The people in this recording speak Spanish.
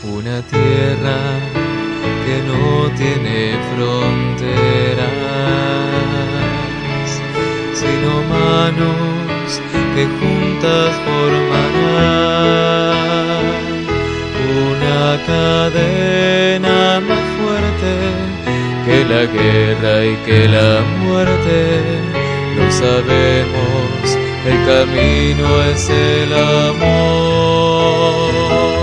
una tierra que no tiene fronteras, sino manos que juntas formarán una cadena más fuerte que la guerra y que la muerte. Lo sabemos, el camino es el amor.